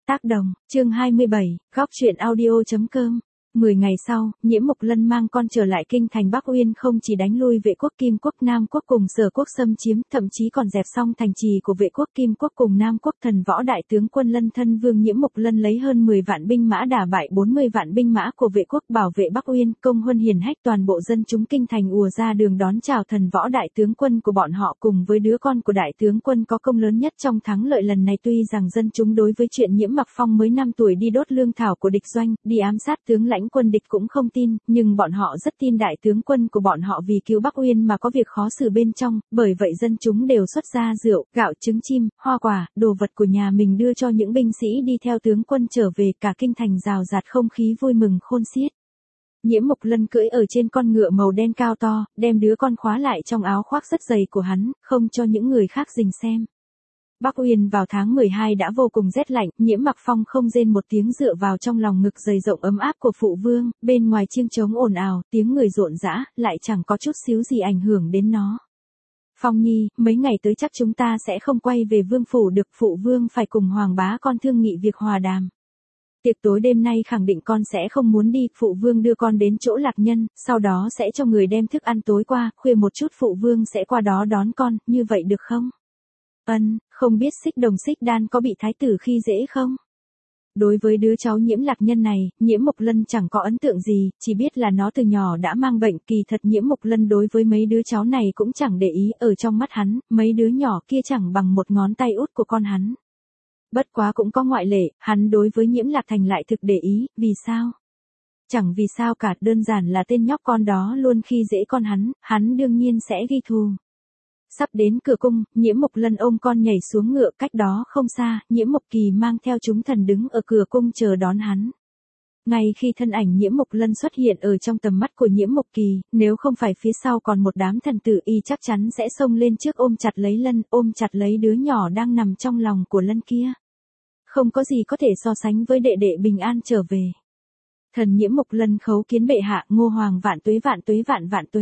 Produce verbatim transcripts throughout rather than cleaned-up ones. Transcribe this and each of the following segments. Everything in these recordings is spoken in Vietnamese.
Tác đồng, chương hai mươi bảy, góc truyện audio.com. Mười ngày sau, Nhiễm Mộc Lân mang con trở lại kinh thành Bắc Uyên, không chỉ đánh lui vệ quốc Kim quốc Nam quốc cùng Sở quốc xâm chiếm, thậm chí còn dẹp xong thành trì của vệ quốc Kim quốc cùng Nam quốc. Thần võ đại tướng quân Lân Thân Vương Nhiễm Mộc Lân lấy hơn mười vạn binh mã đả bại bốn mươi vạn binh mã của vệ quốc, bảo vệ Bắc Uyên. Công huân hiển hách, toàn bộ dân chúng kinh thành ùa ra đường đón chào thần võ đại tướng quân của bọn họ cùng với đứa con của đại tướng quân có công lớn nhất trong thắng lợi lần này. Tuy rằng dân chúng đối với chuyện Nhiễm Mặc Phong mới năm tuổi đi đốt lương thảo của địch doanh, đi ám sát tướng lãnh quân địch cũng không tin, nhưng bọn họ rất tin đại tướng quân của bọn họ vì cứu Bắc Uyên mà có việc khó xử bên trong, bởi vậy dân chúng đều xuất ra rượu, gạo, trứng chim, hoa quả, đồ vật của nhà mình đưa cho những binh sĩ đi theo tướng quân trở về. Cả kinh thành rào rạt không khí vui mừng khôn xiết. Nhiễm Mộc Lân cưỡi ở trên con ngựa màu đen cao to, đem đứa con khóa lại trong áo khoác rất dày của hắn, không cho những người khác rình xem. Bắc Uyên vào tháng mười hai đã vô cùng rét lạnh, Nhiễm Mặc Phong không rên một tiếng dựa vào trong lòng ngực dày rộng ấm áp của phụ vương, bên ngoài chiêng trống ồn ào, tiếng người rộn rã, lại chẳng có chút xíu gì ảnh hưởng đến nó. Phong Nhi, mấy ngày tới chắc chúng ta sẽ không quay về vương phủ được, phụ vương phải cùng Hoàng bá con thương nghị việc hòa đàm. Tiệc tối đêm nay khẳng định con sẽ không muốn đi, phụ vương đưa con đến chỗ Lạc Nhân, sau đó sẽ cho người đem thức ăn tối qua, khuya một chút phụ vương sẽ qua đó đón con, như vậy được không? Ân, không biết Xích Đồng Xích Đan có bị thái tử khi dễ không? Đối với đứa cháu Nhiễm Lạc Nhân này, Nhiễm Mộc Lân chẳng có ấn tượng gì, chỉ biết là nó từ nhỏ đã mang bệnh. Kỳ thật Nhiễm Mộc Lân đối với mấy đứa cháu này cũng chẳng để ý, ở trong mắt hắn, mấy đứa nhỏ kia chẳng bằng một ngón tay út của con hắn. Bất quá cũng có ngoại lệ, hắn đối với Nhiễm Lạc Thành lại thực để ý, vì sao? Chẳng vì sao cả, đơn giản là tên nhóc con đó luôn khi dễ con hắn, hắn đương nhiên sẽ ghi thù. Sắp đến cửa cung, Nhiễm Mộc Lân ôm con nhảy xuống ngựa, cách đó không xa, Nhiễm Mộc Kỳ mang theo chúng thần đứng ở cửa cung chờ đón hắn. Ngay khi thân ảnh Nhiễm Mộc Lân xuất hiện ở trong tầm mắt của Nhiễm Mộc Kỳ, nếu không phải phía sau còn một đám thần tử, y chắc chắn sẽ xông lên trước ôm chặt lấy Lân, ôm chặt lấy đứa nhỏ đang nằm trong lòng của Lân kia. Không có gì có thể so sánh với đệ đệ bình an trở về. Thần Nhiễm Mộc Lân khấu kiến bệ hạ, Ngô Hoàng vạn tuế vạn tuế vạn vạn tuế.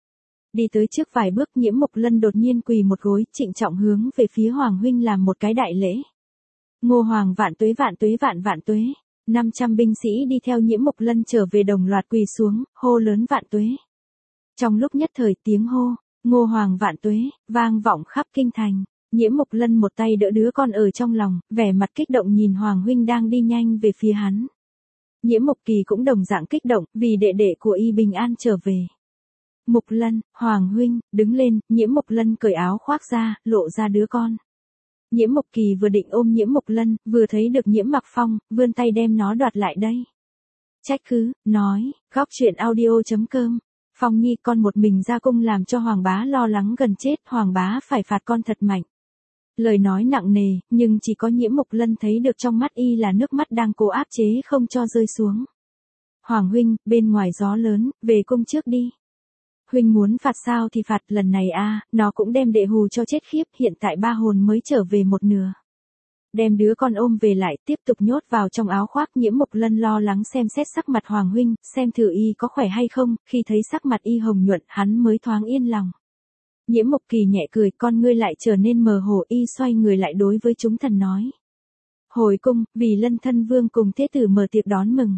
Đi tới trước vài bước, Nhiễm Mộc Lân đột nhiên quỳ một gối, trịnh trọng hướng về phía Hoàng huynh làm một cái đại lễ. Ngô Hoàng vạn tuế vạn tuế vạn vạn tuế. năm trăm binh sĩ đi theo Nhiễm Mộc Lân trở về đồng loạt quỳ xuống, hô lớn vạn tuế. Trong lúc nhất thời tiếng hô, Ngô Hoàng vạn tuế, vang vọng khắp kinh thành. Nhiễm Mộc Lân một tay đỡ đứa con ở trong lòng, vẻ mặt kích động nhìn Hoàng huynh đang đi nhanh về phía hắn. Nhiễm Mộc Kỳ cũng đồng dạng kích động, vì đệ đệ của y bình an trở về. Mộc Lân, Hoàng huynh, đứng lên. Nhiễm Mộc Lân cởi áo khoác ra, lộ ra đứa con. Nhiễm Mộc Kỳ vừa định ôm Nhiễm Mộc Lân, vừa thấy được Nhiễm Mặc Phong, vươn tay đem nó đoạt lại đây. Trách cứ, nói, góc truyện audio.com. Phong Nhi, con một mình ra cung làm cho Hoàng bá lo lắng gần chết, Hoàng bá phải phạt con thật mạnh. Lời nói nặng nề, nhưng chỉ có Nhiễm Mộc Lân thấy được trong mắt y là nước mắt đang cố áp chế không cho rơi xuống. Hoàng huynh, bên ngoài gió lớn, về cung trước đi. Huynh muốn phạt sao thì phạt, lần này a, à, nó cũng đem đệ hù cho chết khiếp, hiện tại ba hồn mới trở về một nửa. Đem đứa con ôm về lại, tiếp tục nhốt vào trong áo khoác. Nhiễm Mộc Lân lo lắng xem xét sắc mặt Hoàng huynh, xem thử y có khỏe hay không, khi thấy sắc mặt y hồng nhuận, hắn mới thoáng yên lòng. Nhiễm Mộc Kỳ nhẹ cười, con ngươi lại trở nên mờ hồ, y xoay người lại đối với chúng thần nói. Hồi cung, vì Lân Thân Vương cùng thế tử mở tiệc đón mừng.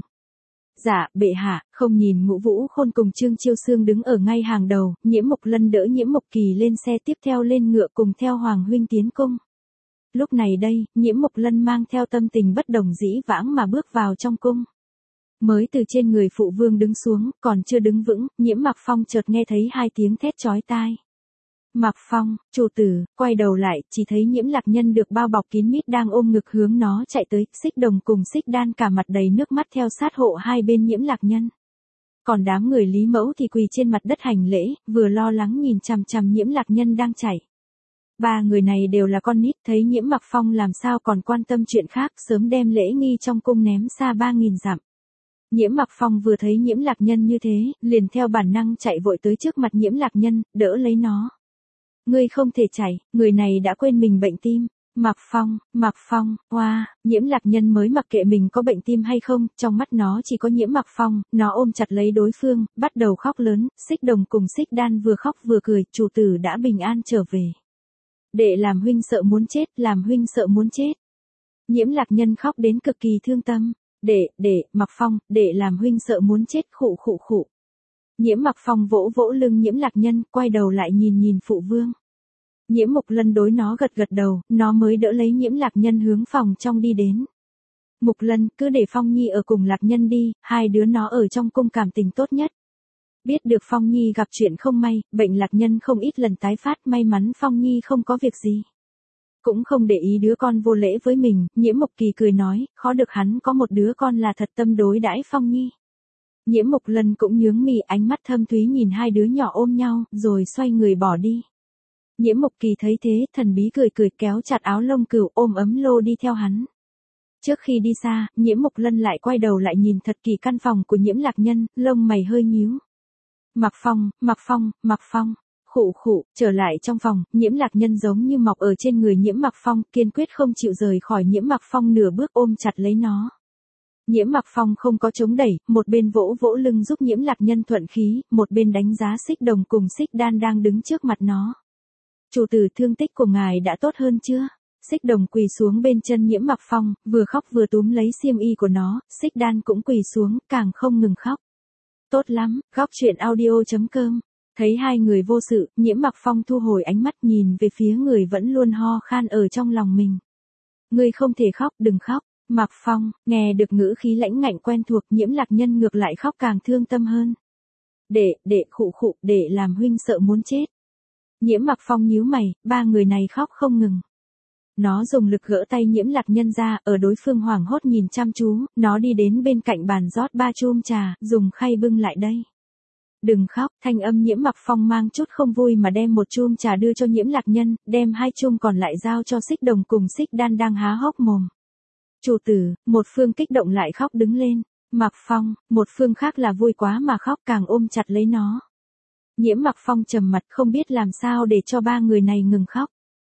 Dạ, bệ hạ. Không nhìn Ngũ Vũ Khôn cùng Trương Chiêu Sương đứng ở ngay hàng đầu, Nhiễm Mộc Lân đỡ Nhiễm Mộc Kỳ lên xe, tiếp theo lên ngựa cùng theo Hoàng huynh tiến cung. Lúc này đây, Nhiễm Mộc Lân mang theo tâm tình bất đồng dĩ vãng mà bước vào trong cung. Mới từ trên người phụ vương đứng xuống, còn chưa đứng vững, Nhiễm Mặc Phong chợt nghe thấy hai tiếng thét chói tai. Mặc Phong, chủ tử, quay đầu lại, chỉ thấy Nhiễm Lạc Nhân được bao bọc kín mít đang ôm ngực hướng nó chạy tới, Xích Đồng cùng Xích Đan cả mặt đầy nước mắt theo sát hộ hai bên Nhiễm Lạc Nhân. Còn đám người Lý Mẫu thì quỳ trên mặt đất hành lễ, vừa lo lắng nhìn chằm chằm Nhiễm Lạc Nhân đang chạy. Ba người này đều là con nít, thấy Nhiễm Mặc Phong làm sao còn quan tâm chuyện khác, sớm đem lễ nghi trong cung ném xa ba nghìn dặm. Nhiễm Mặc Phong vừa thấy Nhiễm Lạc Nhân như thế, liền theo bản năng chạy vội tới trước mặt Nhiễm Lạc Nhân, đỡ lấy nó. Ngươi không thể chạy, người này đã quên mình bệnh tim. Mặc Phong, Mặc Phong, hoa, wow. Nhiễm Lạc Nhân mới mặc kệ mình có bệnh tim hay không, trong mắt nó chỉ có Nhiễm Mặc Phong, nó ôm chặt lấy đối phương, bắt đầu khóc lớn. Xích Đồng cùng Xích Đan vừa khóc vừa cười, chủ tử đã bình an trở về. Đệ làm huynh sợ muốn chết, làm huynh sợ muốn chết. Nhiễm Lạc Nhân khóc đến cực kỳ thương tâm. Đệ, đệ, Mặc Phong, đệ làm huynh sợ muốn chết, khụ khụ khụ. Nhiễm Mặc Phong vỗ vỗ lưng Nhiễm Lạc Nhân, quay đầu lại nhìn nhìn phụ vương. Nhiễm Mục Lân đối nó gật gật đầu, nó mới đỡ lấy Nhiễm Lạc Nhân hướng phòng trong đi đến. Mục Lân, cứ để Phong Nhi ở cùng Lạc Nhân đi, hai đứa nó ở trong cung cảm tình tốt nhất. Biết được Phong Nhi gặp chuyện không may, bệnh Lạc Nhân không ít lần tái phát, may mắn Phong Nhi không có việc gì. Cũng không để ý đứa con vô lễ với mình, Nhiễm Mộc Kỳ cười nói, khó được hắn có một đứa con là thật tâm đối đãi Phong Nhi. Nhiễm Mục Lân cũng nhướng mì, ánh mắt thâm thúy nhìn hai đứa nhỏ ôm nhau, rồi xoay người bỏ đi. Nhiễm Mộc Kỳ thấy thế, thần bí cười cười kéo chặt áo lông cừu ôm ấm lô đi theo hắn. Trước khi đi xa, Nhiễm Mục Lân lại quay đầu lại nhìn thật kỹ căn phòng của Nhiễm Lạc Nhân, lông mày hơi nhíu. Mặc Phong, Mặc Phong, Mặc Phong. Khụ khụ, trở lại trong phòng, Nhiễm Lạc Nhân giống như mọc ở trên người Nhiễm Mặc Phong, kiên quyết không chịu rời khỏi Nhiễm Mặc Phong nửa bước, ôm chặt lấy nó. Nhiễm Mặc Phong không có chống đẩy, một bên vỗ vỗ lưng giúp Nhiễm Lạc Nhân thuận khí, một bên đánh giá Xích Đồng cùng Xích Đan đang đứng trước mặt nó. Chủ tử, thương tích của ngài đã tốt hơn chưa? Xích Đồng quỳ xuống bên chân Nhiễm Mặc Phong, vừa khóc vừa túm lấy xiêm y của nó, Xích Đan cũng quỳ xuống, càng không ngừng khóc. Tốt lắm, góc truyện audio chấm com. Thấy hai người vô sự, Nhiễm Mặc Phong thu hồi ánh mắt nhìn về phía người vẫn luôn ho khan ở trong lòng mình. Ngươi không thể khóc, đừng khóc. Mặc Phong, nghe được ngữ khí lãnh ngạnh quen thuộc, Nhiễm Lạc Nhân ngược lại khóc càng thương tâm hơn. Đệ, đệ, khụ khụ, đệ làm huynh sợ muốn chết. Nhiễm Mặc Phong nhíu mày, ba người này khóc không ngừng. Nó dùng lực gỡ tay Nhiễm Lạc Nhân ra, ở đối phương hoảng hốt nhìn chăm chú, nó đi đến bên cạnh bàn rót ba chum trà, dùng khay bưng lại đây. Đừng khóc, thanh âm Nhiễm Mặc Phong mang chút không vui mà đem một chum trà đưa cho Nhiễm Lạc Nhân, đem hai chum còn lại giao cho Xích Đồng cùng Xích Đan đang há hốc mồm. Chủ tử, một phương kích động lại khóc đứng lên. Mặc Phong, một phương khác là vui quá mà khóc càng ôm chặt lấy nó. Nhiễm Mặc Phong trầm mặt không biết làm sao để cho ba người này ngừng khóc.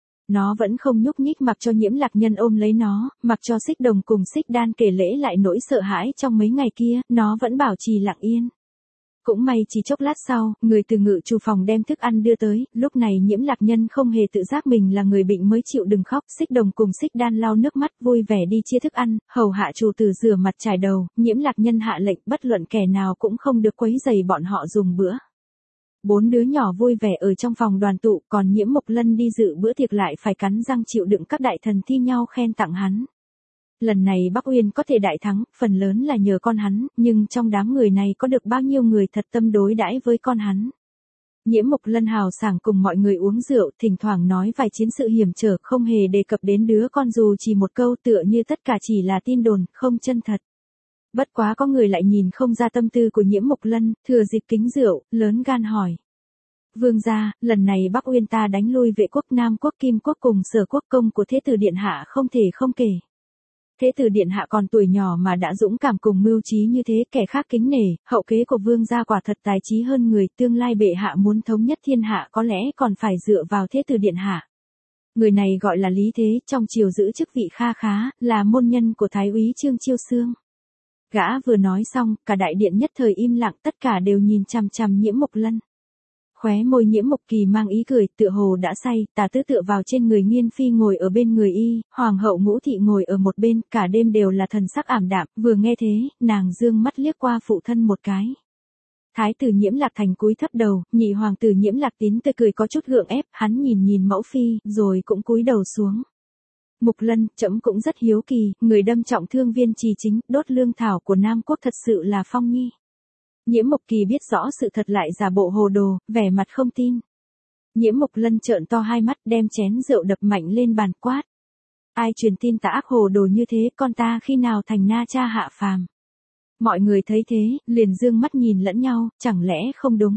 Nó vẫn không nhúc nhích mặc cho Nhiễm Lạc Nhân ôm lấy nó, mặc cho Xích Đồng cùng Xích Đan kể lễ lại nỗi sợ hãi trong mấy ngày kia, nó vẫn bảo trì lặng yên. Cũng may chỉ chốc lát sau, người từ ngự chủ phòng đem thức ăn đưa tới, lúc này Nhiễm Lạc Nhân không hề tự giác mình là người bệnh mới chịu đừng khóc, Xích Đồng cùng Xích Đan lau nước mắt vui vẻ đi chia thức ăn, hầu hạ chủ tử rửa mặt trải đầu, Nhiễm Lạc Nhân hạ lệnh bất luận kẻ nào cũng không được quấy rầy bọn họ dùng bữa. Bốn đứa nhỏ vui vẻ ở trong phòng đoàn tụ, còn Nhiễm Mộc Lân đi dự bữa tiệc lại phải cắn răng chịu đựng các đại thần thi nhau khen tặng hắn. Lần này Bắc Uyên có thể đại thắng, phần lớn là nhờ con hắn, nhưng trong đám người này có được bao nhiêu người thật tâm đối đãi với con hắn. Nhiễm Mộc Lân hào sảng cùng mọi người uống rượu, thỉnh thoảng nói vài chiến sự hiểm trở, không hề đề cập đến đứa con dù chỉ một câu, tựa như tất cả chỉ là tin đồn, không chân thật. Bất quá có người lại nhìn không ra tâm tư của Nhiễm Mộc Lân, thừa dịp kính rượu, lớn gan hỏi. Vương gia, lần này Bắc Uyên ta đánh lui Vệ quốc, Nam quốc, Kim quốc cùng Sở quốc, công của Thế tử điện hạ không thể không kể. Thế tử điện hạ còn tuổi nhỏ mà đã dũng cảm cùng mưu trí như thế, kẻ khác kính nể, hậu kế của vương gia quả thật tài trí hơn người, tương lai bệ hạ muốn thống nhất thiên hạ có lẽ còn phải dựa vào Thế tử điện hạ. Người này gọi là Lý Thế, trong triều giữ chức vị kha khá, là môn nhân của Thái úy Trương Chiêu Xương. Gã vừa nói xong, cả đại điện nhất thời im lặng, tất cả đều nhìn chằm chằm Nhiễm Mộc Lân. Khóe môi Nhiễm Mộc Kỳ mang ý cười, tựa hồ đã say, Tả Tứ tựa vào trên người Nghiên Phi ngồi ở bên người y, Hoàng hậu Ngũ thị ngồi ở một bên, cả đêm đều là thần sắc ảm đạm, vừa nghe thế, nàng dương mắt liếc qua phụ thân một cái. Thái tử Nhiễm Lạc Thành cúi thấp đầu, nhị hoàng tử Nhiễm Lạc Tín tươi cười có chút gượng ép, hắn nhìn nhìn mẫu phi, rồi cũng cúi đầu xuống. Mục Lân, trẫm cũng rất hiếu kỳ, người đâm trọng thương Viên Trì Chính, đốt lương thảo của Nam quốc thật sự là Phong Nhi. Nhiễm Mộc Kỳ biết rõ sự thật lại giả bộ hồ đồ, vẻ mặt không tin. Nhiễm Mộc Lân trợn to hai mắt, đem chén rượu đập mạnh lên bàn quát. Ai truyền tin tà ác hồ đồ như thế, con ta khi nào thành na cha hạ phàm. Mọi người thấy thế, liền dương mắt nhìn lẫn nhau, chẳng lẽ không đúng.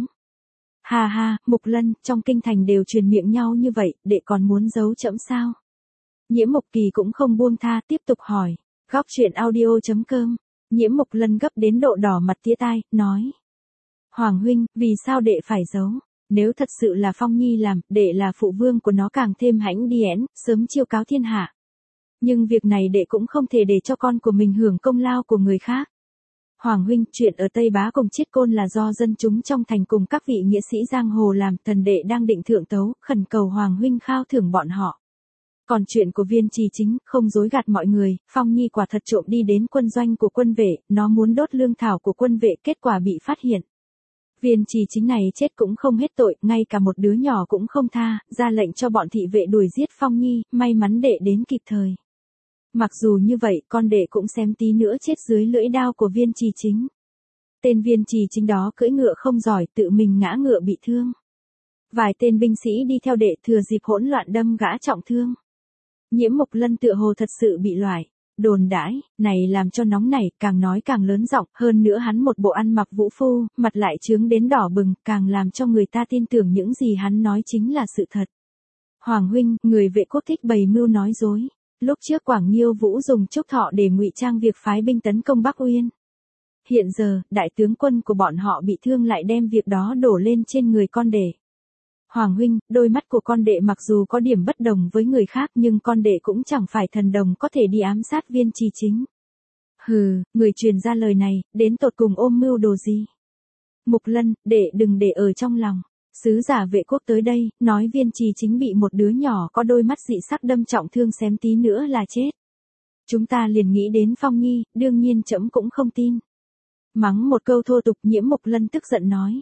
Ha ha, Mục Lân, trong kinh thành đều truyền miệng nhau như vậy, đệ còn muốn giấu trẫm sao? Nhiễm Mộc Kỳ cũng không buông tha, tiếp tục hỏi. Góc truyện audio chấm com. Nhiễm Mộc Lân gấp đến độ đỏ mặt tía tai, nói. Hoàng huynh, vì sao đệ phải giấu? Nếu thật sự là Phong Nhi làm, đệ là phụ vương của nó càng thêm hãnh điển, sớm chiêu cáo thiên hạ. Nhưng việc này đệ cũng không thể để cho con của mình hưởng công lao của người khác. Hoàng huynh, chuyện ở Tây Bá cùng Chiết Côn là do dân chúng trong thành cùng các vị nghĩa sĩ giang hồ làm, thần đệ đang định thượng tấu, khẩn cầu Hoàng huynh khao thưởng bọn họ. Còn chuyện của Viên Trì Chính, không dối gạt mọi người, Phong Nhi quả thật trộm đi đến quân doanh của quân vệ, nó muốn đốt lương thảo của quân vệ, kết quả bị phát hiện. Viên Trì Chính này chết cũng không hết tội, ngay cả một đứa nhỏ cũng không tha, ra lệnh cho bọn thị vệ đuổi giết Phong Nhi, may mắn đệ đến kịp thời. Mặc dù như vậy, con đệ cũng xém tí nữa chết dưới lưỡi đao của Viên Trì Chính. Tên Viên Trì Chính đó cưỡi ngựa không giỏi, tự mình ngã ngựa bị thương. Vài tên binh sĩ đi theo đệ thừa dịp hỗn loạn đâm gã trọng thương. Nhiễm Mộc Lân tựa hồ thật sự bị loại, đồn đãi, này làm cho nóng nảy, càng nói càng lớn giọng, hơn nữa hắn một bộ ăn mặc vũ phu, mặt lại trướng đến đỏ bừng, càng làm cho người ta tin tưởng những gì hắn nói chính là sự thật. Hoàng huynh, người vệ quốc thích bày mưu nói dối. Lúc trước Quảng Nhiêu Vũ dùng Trúc Thọ để ngụy trang việc phái binh tấn công Bắc Uyên. Hiện giờ, đại tướng quân của bọn họ bị thương lại đem việc đó đổ lên trên người con đệ. Hoàng huynh, đôi mắt của con đệ mặc dù có điểm bất đồng với người khác nhưng con đệ cũng chẳng phải thần đồng có thể đi ám sát Viên Trì Chính. Hừ, người truyền ra lời này, đến tột cùng ôm mưu đồ gì? Mục Lân, đệ đừng để ở trong lòng. Sứ giả vệ quốc tới đây, nói Viên Trì Chính bị một đứa nhỏ có đôi mắt dị sắc đâm trọng thương xém tí nữa là chết. Chúng ta liền nghĩ đến Phong Nhi, đương nhiên trẫm cũng không tin. Mắng một câu thô tục, Nhiễm Mộc Lân tức giận nói.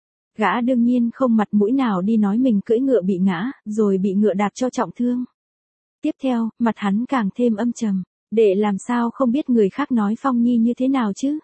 Gã đương nhiên không mặt mũi nào đi nói mình cưỡi ngựa bị ngã, rồi bị ngựa đạp cho trọng thương. Tiếp theo, mặt hắn càng thêm âm trầm, để làm sao không biết người khác nói Phong Nhi như thế nào chứ?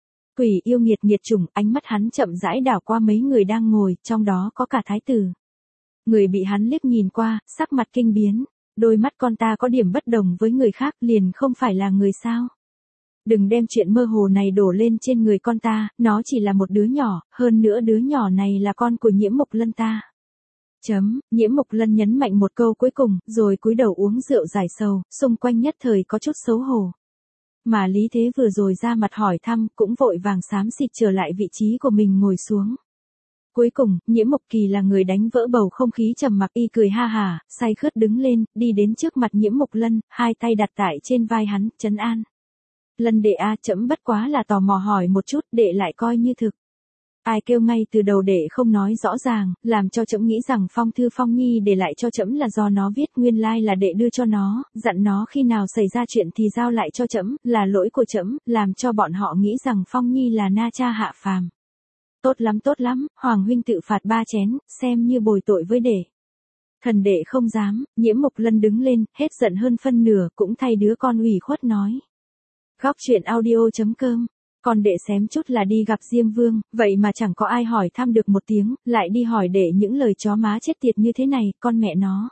Quỷ yêu nghiệt nghiệt chủng, ánh mắt hắn chậm rãi đảo qua mấy người đang ngồi, trong đó có cả thái tử. Người bị hắn liếc nhìn qua, sắc mặt kinh biến, đôi mắt con ta có điểm bất đồng với người khác, liền không phải là người sao? Đừng đem chuyện mơ hồ này đổ lên trên người con ta, nó chỉ là một đứa nhỏ, hơn nữa đứa nhỏ này là con của Nhiễm Mộc Lân ta. Chấm, Nhiễm Mộc Lân nhấn mạnh một câu cuối cùng, rồi cúi đầu uống rượu giải sầu, xung quanh nhất thời có chút xấu hổ. Mà Lý Thế vừa rồi ra mặt hỏi thăm, cũng vội vàng xám xịt trở lại vị trí của mình ngồi xuống. Cuối cùng, Nhiễm Mộc Kỳ là người đánh vỡ bầu không khí trầm mặc, y cười ha hả, say khướt đứng lên, đi đến trước mặt Nhiễm Mộc Lân, hai tay đặt tại trên vai hắn, trấn an. Lân đệ a, trẫm bất quá là tò mò hỏi một chút, đệ lại coi như thực. Ai kêu ngay từ đầu đệ không nói rõ ràng, làm cho trẫm nghĩ rằng phong thư Phong Nhi để lại cho trẫm là do nó viết, nguyên lai là đệ đưa cho nó, dặn nó khi nào xảy ra chuyện thì giao lại cho trẫm, là lỗi của trẫm, làm cho bọn họ nghĩ rằng Phong Nhi là na cha hạ phàm. Tốt lắm tốt lắm, Hoàng huynh tự phạt ba chén, xem như bồi tội với đệ. Thần đệ không dám, Nhiễm Mộc Lân đứng lên, hết giận hơn phân nửa, cũng thay đứa con ủy khuất nói. Góc truyện audio chấm com, còn đệ xém chút là đi gặp Diêm Vương, vậy mà chẳng có ai hỏi thăm được một tiếng, lại đi hỏi đệ những lời chó má chết tiệt như thế này, con mẹ nó.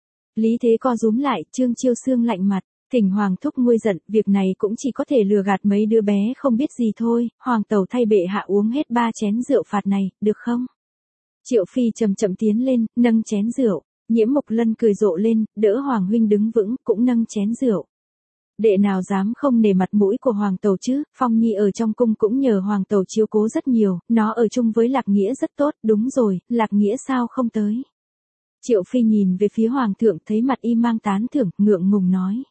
Lý Thế co rúm lại, Trương Chiêu Xương lạnh mặt, thỉnh Hoàng thúc nguôi giận, việc này cũng chỉ có thể lừa gạt mấy đứa bé không biết gì thôi, Hoàng tẩu thay bệ hạ uống hết ba chén rượu phạt này, được không? Triệu Phi chậm chậm tiến lên, nâng chén rượu, Nhiễm Mộc Lân cười rộ lên, đỡ Hoàng huynh đứng vững, cũng nâng chén rượu. Đệ nào dám không nể mặt mũi của Hoàng tẩu chứ, Phong Nhi ở trong cung cũng nhờ Hoàng tẩu chiếu cố rất nhiều, nó ở chung với Lạc Nghĩa rất tốt, đúng rồi, Lạc Nghĩa sao không tới. Triệu Phi nhìn về phía Hoàng thượng thấy mặt y mang tán thưởng, ngượng ngùng nói.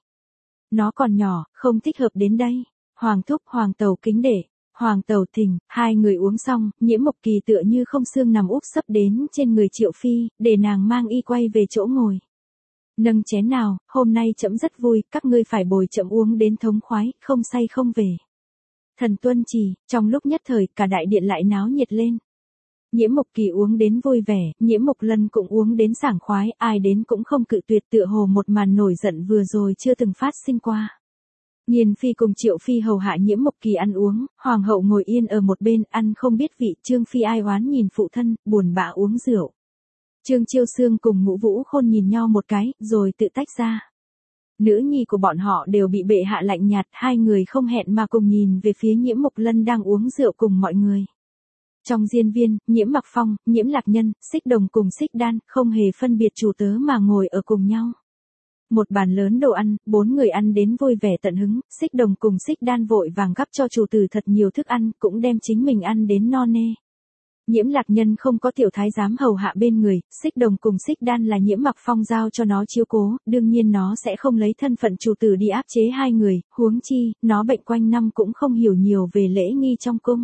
Nó còn nhỏ, không thích hợp đến đây. Hoàng thúc, Hoàng tẩu kính đệ, Hoàng tẩu thỉnh, hai người uống xong, Nhiễm Mộc Kỳ tựa như không xương nằm úp sấp đến trên người Triệu Phi, để nàng mang y quay về chỗ ngồi. Nâng chén nào, hôm nay trẫm rất vui, các ngươi phải bồi trẫm uống đến thống khoái, không say không về. Thần tuân chỉ, trong lúc nhất thời, cả đại điện lại náo nhiệt lên. Nhiễm Mộc Kỳ uống đến vui vẻ, Nhiễm Mộc Lân cũng uống đến sảng khoái, ai đến cũng không cự tuyệt, tựa hồ một màn nổi giận vừa rồi chưa từng phát sinh qua. Nghiên Phi cùng Triệu Phi hầu hạ Nhiễm Mộc Kỳ ăn uống, Hoàng hậu ngồi yên ở một bên, ăn không biết vị, Trương Phi ai oán nhìn phụ thân, buồn bã uống rượu. Trương Chiêu Xương cùng Ngũ Vũ Khôn nhìn nhau một cái, rồi tự tách ra. Nữ nhi của bọn họ đều bị bệ hạ lạnh nhạt, hai người không hẹn mà cùng nhìn về phía Nhiễm Mộc Lân đang uống rượu cùng mọi người. Trong diên viên, Nhiễm Mặc Phong, Nhiễm Lạc Nhân, Xích Đồng cùng Xích Đan, không hề phân biệt chủ tớ mà ngồi ở cùng nhau. Một bàn lớn đồ ăn, bốn người ăn đến vui vẻ tận hứng, Xích Đồng cùng Xích Đan vội vàng gắp cho chủ tử thật nhiều thức ăn, cũng đem chính mình ăn đến no nê. Nhiễm Lạc Nhân không có tiểu thái giám hầu hạ bên người, Xích Đồng cùng Xích Đan là Nhiễm Mặc Phong giao cho nó chiếu cố, đương nhiên nó sẽ không lấy thân phận chủ tử đi áp chế hai người, huống chi, nó bệnh quanh năm cũng không hiểu nhiều về lễ nghi trong cung.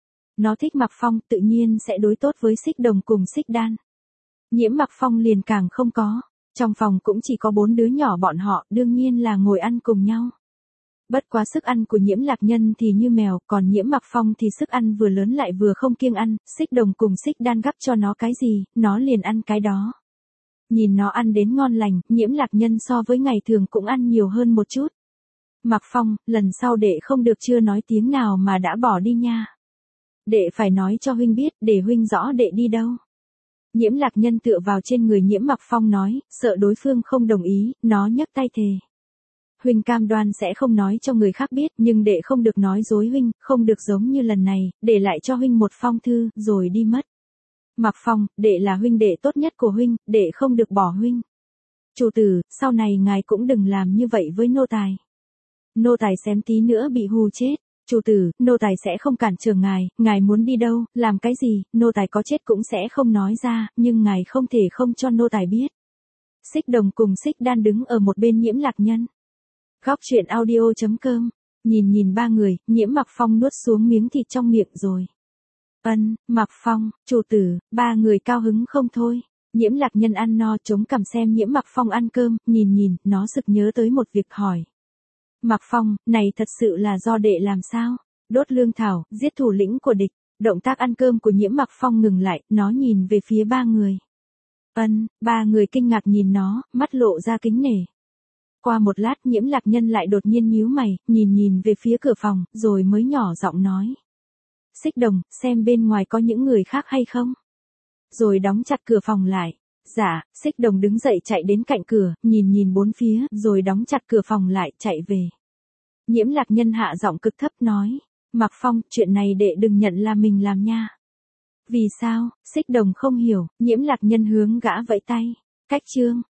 Nó thích Mặc Phong, tự nhiên sẽ đối tốt với Xích Đồng cùng Xích Đan. Nhiễm Mặc Phong liền càng không có. Trong phòng cũng chỉ có bốn đứa nhỏ bọn họ, đương nhiên là ngồi ăn cùng nhau. Bất quá sức ăn của Nhiễm Lạc Nhân thì như mèo, còn Nhiễm Mặc Phong thì sức ăn vừa lớn lại vừa không kiêng ăn, Xích Đồng cùng Xích Đan gắp cho nó cái gì, nó liền ăn cái đó. Nhìn nó ăn đến ngon lành, Nhiễm Lạc Nhân so với ngày thường cũng ăn nhiều hơn một chút. Mặc Phong, lần sau đệ không được chưa nói tiếng nào mà đã bỏ đi nha. Đệ phải nói cho huynh biết, để huynh rõ đệ đi đâu. Nhiễm Lạc Nhân tựa vào trên người Nhiễm Mặc Phong nói, sợ đối phương không đồng ý, nó nhấc tay thề. Huynh cam đoan sẽ không nói cho người khác biết, nhưng đệ không được nói dối huynh, không được giống như lần này, để lại cho huynh một phong thư, rồi đi mất. Mặc Phong, đệ là huynh đệ tốt nhất của huynh, đệ không được bỏ huynh. Chủ tử, sau này ngài cũng đừng làm như vậy với nô tài. Nô tài xém tí nữa bị hù chết. Chủ tử, nô tài sẽ không cản trở ngài, ngài muốn đi đâu, làm cái gì, nô tài có chết cũng sẽ không nói ra, nhưng ngài không thể không cho nô tài biết. Xích Đồng cùng Xích Đan đứng ở một bên Nhiễm Lạc Nhân. Góc truyện audio chấm com, nhìn nhìn ba người, Nhiễm Mặc Phong nuốt xuống miếng thịt trong miệng rồi. Ân, Mặc Phong, chủ tử, ba người cao hứng không thôi. Nhiễm Lạc Nhân ăn no chống cằm xem Nhiễm Mặc Phong ăn cơm, nhìn nhìn, nó sực nhớ tới một việc hỏi. Mặc Phong, này thật sự là do đệ làm sao? Đốt lương thảo, giết thủ lĩnh của địch. Động tác ăn cơm của Nhiễm Mặc Phong ngừng lại, nó nhìn về phía ba người. Ân, ba người kinh ngạc nhìn nó, mắt lộ ra kính nể. Qua một lát Nhiễm Lạc Nhân lại đột nhiên nhíu mày, nhìn nhìn về phía cửa phòng, rồi mới nhỏ giọng nói. Xích Đồng, xem bên ngoài có những người khác hay không? Rồi đóng chặt cửa phòng lại. Dạ, Xích Đồng đứng dậy chạy đến cạnh cửa, nhìn nhìn bốn phía, rồi đóng chặt cửa phòng lại, chạy về. Nhiễm Lạc Nhân hạ giọng cực thấp nói. Mặc Phong, chuyện này đệ đừng nhận là mình làm nha. Vì sao? Xích Đồng không hiểu, Nhiễm Lạc Nhân hướng gã vẫy tay. Cách chương.